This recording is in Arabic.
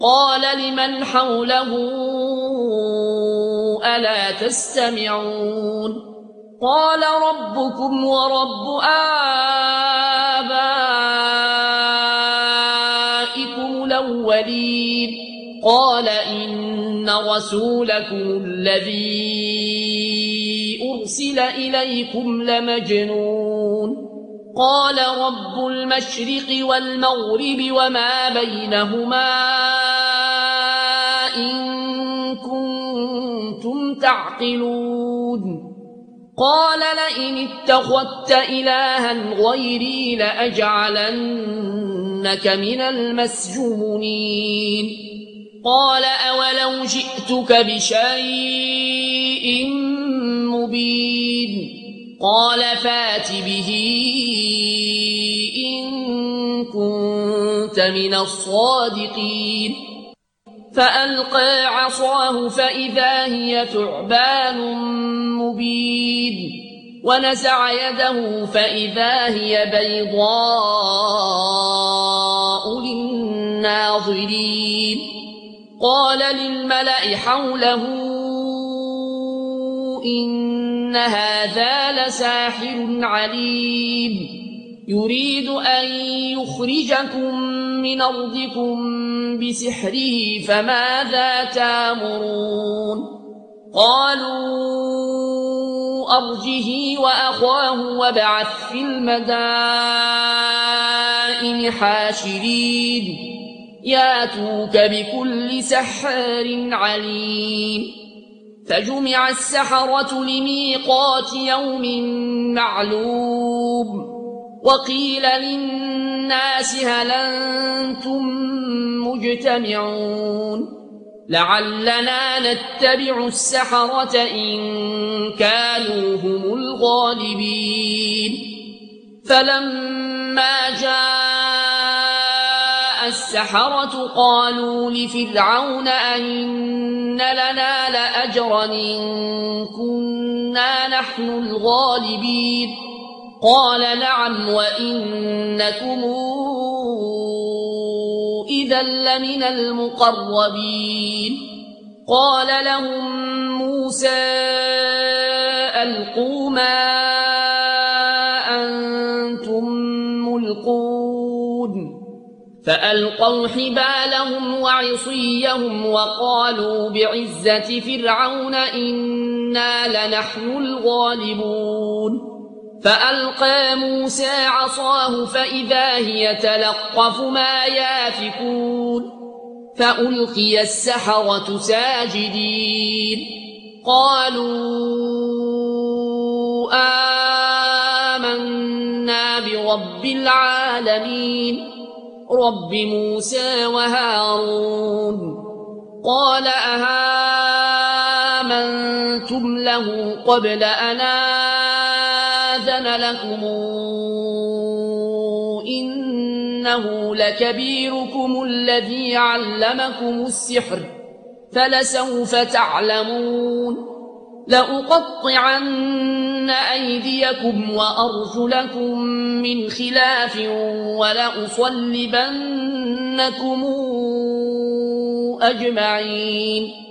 قال لمن حوله ألا تستمعون قال ربكم ورب آبائكم الأولين قال إن رسولكم الذي أرسل إليكم لمجنون قال رب المشرق والمغرب وما بينهما إن كنتم تعقلون قال لئن اتخذت إلها غيري لأجعلنك من المسجونين قال أولو جئتك بشيء مبين قال فات به إن كنت من الصادقين فألقى عصاه فإذا هي ثعبان مبين ونزع يده فإذا هي بيضاء للناظرين قال للملأ حوله إن هذا لساحر عليم يريد أن يخرجكم من أرضكم بسحره فماذا تأمرون قالوا أرجه وأخاه وابعث في المدائن حاشرين ياتوك بكل سحار عليم فجمع السحرة لميقات يوم معلوم وقيل للناس هل أنتم مجتمعون لعلنا نتبع السحرة إن كانوا هم الغالبين فلما جاء السحرة قالوا لفرعون أئن لنا لأجرا إن كنا نحن الغالبين قال نعم وإنكم إذا لمن المقربين قال لهم موسى ألقوا ما أنتم ملقون فألقوا حبالهم وعصيهم وقالوا بعزة فرعون إنا لنحن الغالبون فألقى موسى عصاه فإذا هي تلقف ما يافكون فألقي السحرة ساجدين قالوا آمنا برب العالمين رب موسى وهارون قال أهامنتم له قبل أن آذن لكم إنه لكبيركم الذي علمكم السحر فلسوف تعلمون لأقطعن أيديكم وأرجلكم من خلاف ولأصلبنكم أجمعين